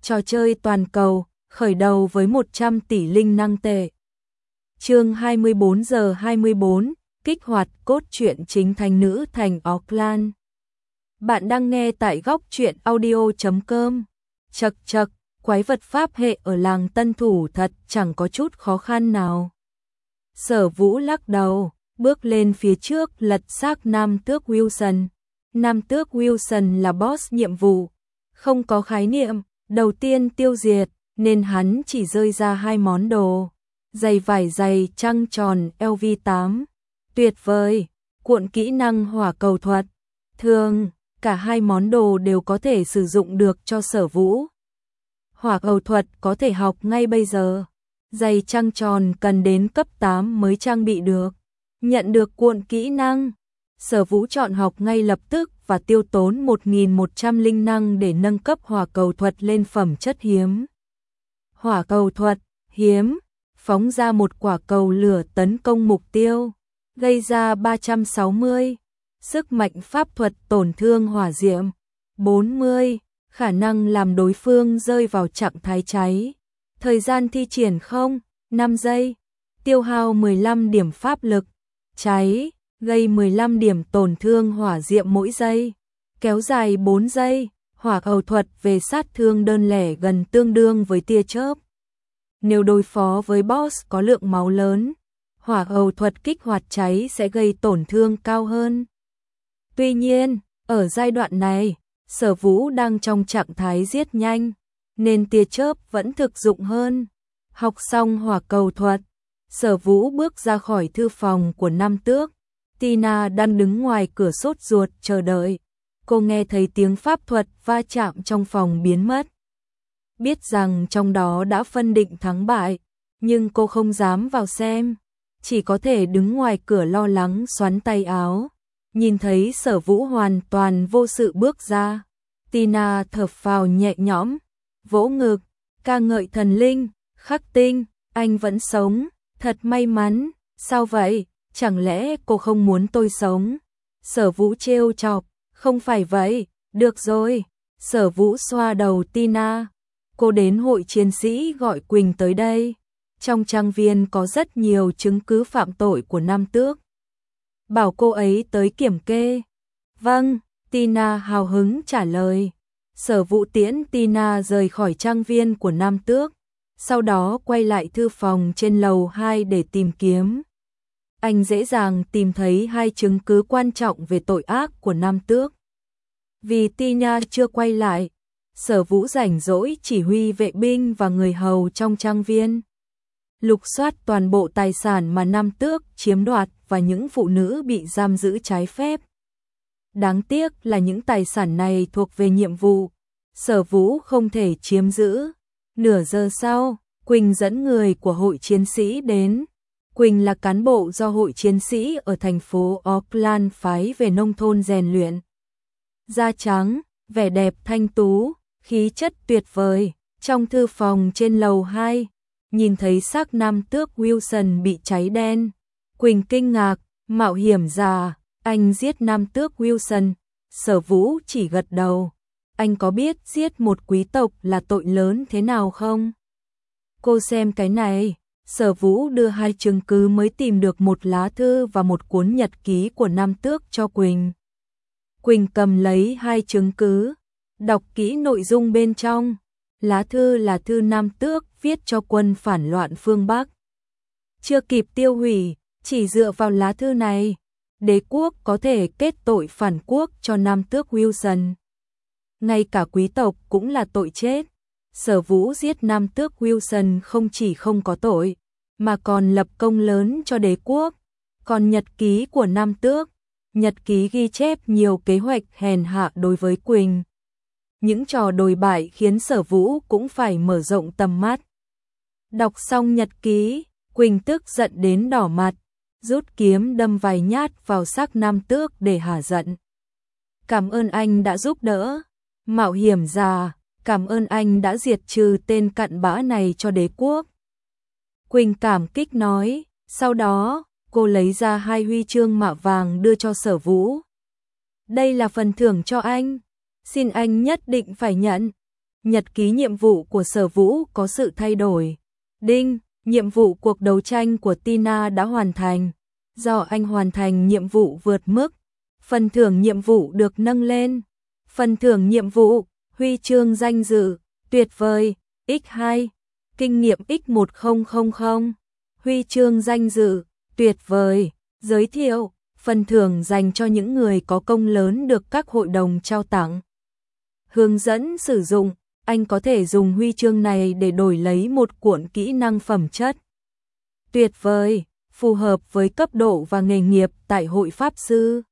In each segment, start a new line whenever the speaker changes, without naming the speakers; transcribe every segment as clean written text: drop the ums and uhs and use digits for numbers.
Trò chơi toàn cầu, khởi đầu với 100 tỷ linh năng tệ. Chương 24 giờ 24, kích hoạt cốt truyện chính thánh nữ thành Auckland. Bạn đang nghe tại góc truyện audio.com. Chậc chậc, quái vật pháp hệ ở làng Tân Thủ thật chẳng có chút khó khăn nào. Sở Vũ lắc đầu, bước lên phía trước lật xác Nam Tước Wilson. Nam Tước Wilson là boss nhiệm vụ, không có khái niệm, đầu tiên tiêu diệt, nên hắn chỉ rơi ra 2 món đồ. Giày vải dày trăng tròn LV8. Tuyệt vời, cuộn kỹ năng hỏa cầu thuật. Thường, cả 2 món đồ đều có thể sử dụng được cho Sở Vũ. Hỏa cầu thuật có thể học ngay bây giờ. Giày trăng tròn cần đến cấp 8 mới trang bị được. Nhận được cuộn kỹ năng, Sở Vũ chọn học ngay lập tức và tiêu tốn 1.100 linh năng để nâng cấp hỏa cầu thuật lên phẩm chất hiếm. Hỏa cầu thuật, hiếm, phóng ra một quả cầu lửa tấn công mục tiêu, gây ra 360, sức mạnh pháp thuật tổn thương hỏa diệm, 40, khả năng làm đối phương rơi vào trạng thái cháy. Thời gian thi triển 5 giây, tiêu hao 15 điểm pháp lực, cháy, gây 15 điểm tổn thương hỏa diệm mỗi giây, kéo dài 4 giây, hỏa cầu thuật về sát thương đơn lẻ gần tương đương với tia chớp. Nếu đối phó với boss có lượng máu lớn, hỏa cầu thuật kích hoạt cháy sẽ gây tổn thương cao hơn. Tuy nhiên, ở giai đoạn này, Sở Vũ đang trong trạng thái giết nhanh, nên tia chớp vẫn thực dụng hơn. Học xong hỏa cầu thuật, Sở Vũ bước ra khỏi thư phòng của Nam Tước. Tina đang đứng ngoài cửa sốt ruột chờ đợi. Cô nghe thấy tiếng pháp thuật va chạm trong phòng biến mất. Biết rằng trong đó đã phân định thắng bại, nhưng cô không dám vào xem, chỉ có thể đứng ngoài cửa lo lắng xoắn tay áo. Nhìn thấy Sở Vũ hoàn toàn vô sự bước ra, Tina thở phào nhẹ nhõm, vỗ ngực, ca ngợi thần linh, Khắc Tinh, anh vẫn sống, thật may mắn. Sao vậy, chẳng lẽ cô không muốn tôi sống? Sở Vũ trêu chọc, không phải vậy, được rồi. Sở Vũ xoa đầu Tina. Cô đến hội chiến sĩ gọi Quỳnh tới đây. Trong trang viên có rất nhiều chứng cứ phạm tội của Nam Tước. Bảo cô ấy tới kiểm kê. Vâng, Tina hào hứng trả lời. Sở Vũ tiễn Tina rời khỏi trang viên của Nam Tước, sau đó quay lại thư phòng trên lầu 2 để tìm kiếm. Anh dễ dàng tìm thấy 2 chứng cứ quan trọng về tội ác của Nam Tước. Vì Tina chưa quay lại, Sở Vũ rảnh rỗi chỉ huy vệ binh và người hầu trong trang viên, lục soát toàn bộ tài sản mà Nam Tước chiếm đoạt và những phụ nữ bị giam giữ trái phép. Đáng tiếc là những tài sản này thuộc về nhiệm vụ, Sở Vũ không thể chiếm giữ. Nửa giờ sau, Quỳnh dẫn người của hội chiến sĩ đến. Quỳnh là cán bộ do hội chiến sĩ ở thành phố Auckland phái về nông thôn rèn luyện. Da trắng, vẻ đẹp thanh tú, khí chất tuyệt vời. Trong thư phòng trên lầu 2, nhìn thấy xác Nam Tước Wilson bị cháy đen. Quỳnh kinh ngạc, mạo hiểm già, anh giết Nam Tước Wilson. Sở Vũ chỉ gật đầu. Anh có biết giết một quý tộc là tội lớn thế nào không? Cô xem cái này. Sở Vũ đưa 2 chứng cứ mới tìm được một lá thư và một cuốn nhật ký của Nam Tước cho Quỳnh. Quỳnh cầm lấy 2 chứng cứ, đọc kỹ nội dung bên trong. Lá thư là thư Nam Tước viết cho quân phản loạn phương Bắc. Chưa kịp tiêu hủy, chỉ dựa vào lá thư này, đế quốc có thể kết tội phản quốc cho Nam Tước Wilson. Ngay cả quý tộc cũng là tội chết. Sở Vũ giết Nam Tước Wilson không chỉ không có tội, mà còn lập công lớn cho đế quốc. Còn nhật ký của Nam Tước, nhật ký ghi chép nhiều kế hoạch hèn hạ đối với Quỳnh. Những trò đồi bại khiến Sở Vũ cũng phải mở rộng tầm mắt. Đọc xong nhật ký, Quỳnh tức giận đến đỏ mặt, rút kiếm đâm vài nhát vào xác Nam Tước để hả giận. Cảm ơn anh đã giúp đỡ, mạo hiểm già, cảm ơn anh đã diệt trừ tên cặn bã này cho đế quốc. Quỳnh cảm kích nói, sau đó, cô lấy ra 2 huy chương mạ vàng đưa cho Sở Vũ. Đây là phần thưởng cho anh, xin anh nhất định phải nhận. Nhật ký nhiệm vụ của Sở Vũ có sự thay đổi. Đinh, nhiệm vụ cuộc đấu tranh của Tina đã hoàn thành. Do anh hoàn thành nhiệm vụ vượt mức, phần thưởng nhiệm vụ được nâng lên. Phần thưởng nhiệm vụ, huy chương danh dự, tuyệt vời, x2, kinh nghiệm x1000, huy chương danh dự, tuyệt vời, giới thiệu, phần thưởng dành cho những người có công lớn được các hội đồng trao tặng. Hướng dẫn sử dụng, anh có thể dùng huy chương này để đổi lấy một cuộn kỹ năng phẩm chất. Tuyệt vời, phù hợp với cấp độ và nghề nghiệp tại hội pháp sư.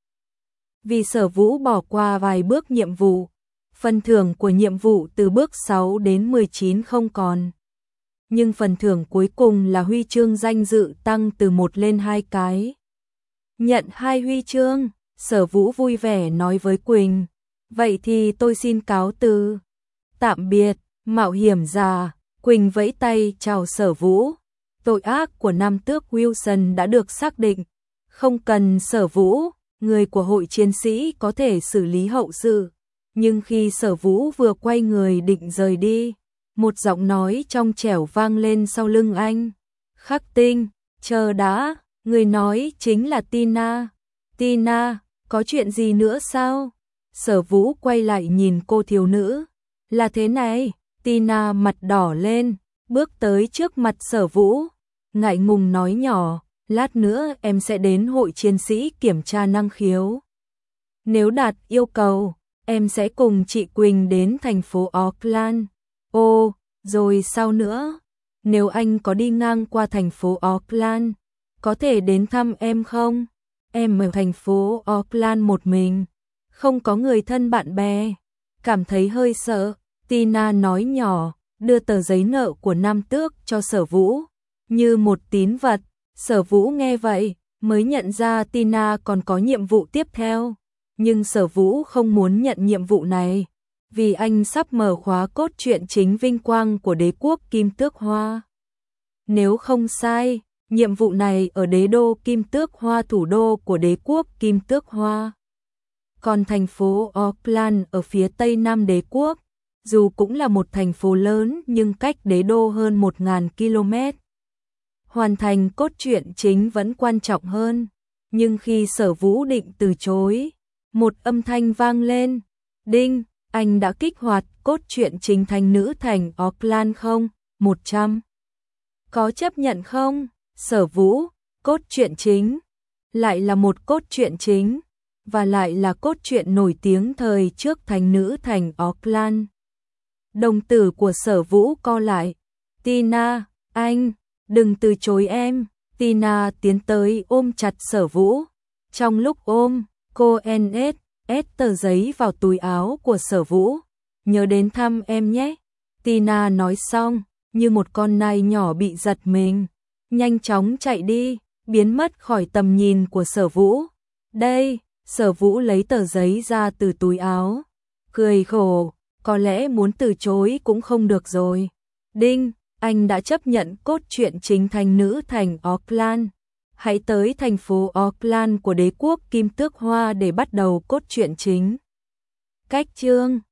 Vì Sở Vũ bỏ qua vài bước nhiệm vụ, phần thưởng của nhiệm vụ từ bước 6 đến 19 không còn. Nhưng phần thưởng cuối cùng là huy chương danh dự tăng từ 1 lên 2 cái. Nhận 2 huy chương, Sở Vũ vui vẻ nói với Quỳnh. Vậy thì tôi xin cáo từ. Tạm biệt, mạo hiểm gia. Quỳnh vẫy tay chào Sở Vũ. Tội ác của nam tước Wilson đã được xác định. Không cần Sở Vũ, người của hội chiến sĩ có thể xử lý hậu sự. Nhưng khi Sở Vũ vừa quay người định rời đi, một giọng nói trong trẻo vang lên sau lưng anh. Khắc Tinh, chờ đã, người nói chính là Tina. Tina, có chuyện gì nữa sao? Sở Vũ quay lại nhìn cô thiếu nữ. Là thế này, Tina mặt đỏ lên, bước tới trước mặt Sở Vũ, ngại ngùng nói nhỏ, lát nữa em sẽ đến hội chiến sĩ kiểm tra năng khiếu. Nếu đạt yêu cầu, em sẽ cùng chị Quỳnh đến thành phố Auckland. Ồ, rồi sao nữa? Nếu anh có đi ngang qua thành phố Auckland, có thể đến thăm em không? Em ở thành phố Auckland một mình, không có người thân bạn bè, cảm thấy hơi sợ. Tina nói nhỏ, đưa tờ giấy nợ của nam tước cho Sở Vũ, như một tín vật. Sở Vũ nghe vậy, mới nhận ra Tina còn có nhiệm vụ tiếp theo. Nhưng Sở Vũ không muốn nhận nhiệm vụ này, vì anh sắp mở khóa cốt truyện chính vinh quang của đế quốc Kim Tước Hoa. Nếu không sai, nhiệm vụ này ở đế đô Kim Tước Hoa, thủ đô của đế quốc Kim Tước Hoa. Còn thành phố Auckland ở phía tây nam đế quốc, dù cũng là một thành phố lớn nhưng cách đế đô hơn 1000 km. Hoàn thành cốt truyện chính vẫn quan trọng hơn. Nhưng khi Sở Vũ định từ chối, một âm thanh vang lên. Đinh, anh đã kích hoạt cốt truyện chính thành nữ thành Auckland không? 100. Có chấp nhận không? Sở Vũ, cốt truyện chính. Lại là một cốt truyện chính. Và lại là cốt truyện nổi tiếng thời trước thành nữ thành Auckland. Đồng tử của Sở Vũ co lại. Tina, anh, đừng từ chối em. Tina tiến tới ôm chặt Sở Vũ. Trong lúc ôm, cô ép tờ giấy vào túi áo của Sở Vũ. Nhớ đến thăm em nhé. Tina nói xong, như một con nai nhỏ bị giật mình, nhanh chóng chạy đi, biến mất khỏi tầm nhìn của Sở Vũ. Đây, Sở Vũ lấy tờ giấy ra từ túi áo, cười khổ, có lẽ muốn từ chối cũng không được rồi. Đinh, anh đã chấp nhận cốt truyện chính thành nữ thành Auckland. Hãy tới thành phố Auckland của đế quốc Kim Tước Hoa để bắt đầu cốt truyện chính. Cách chương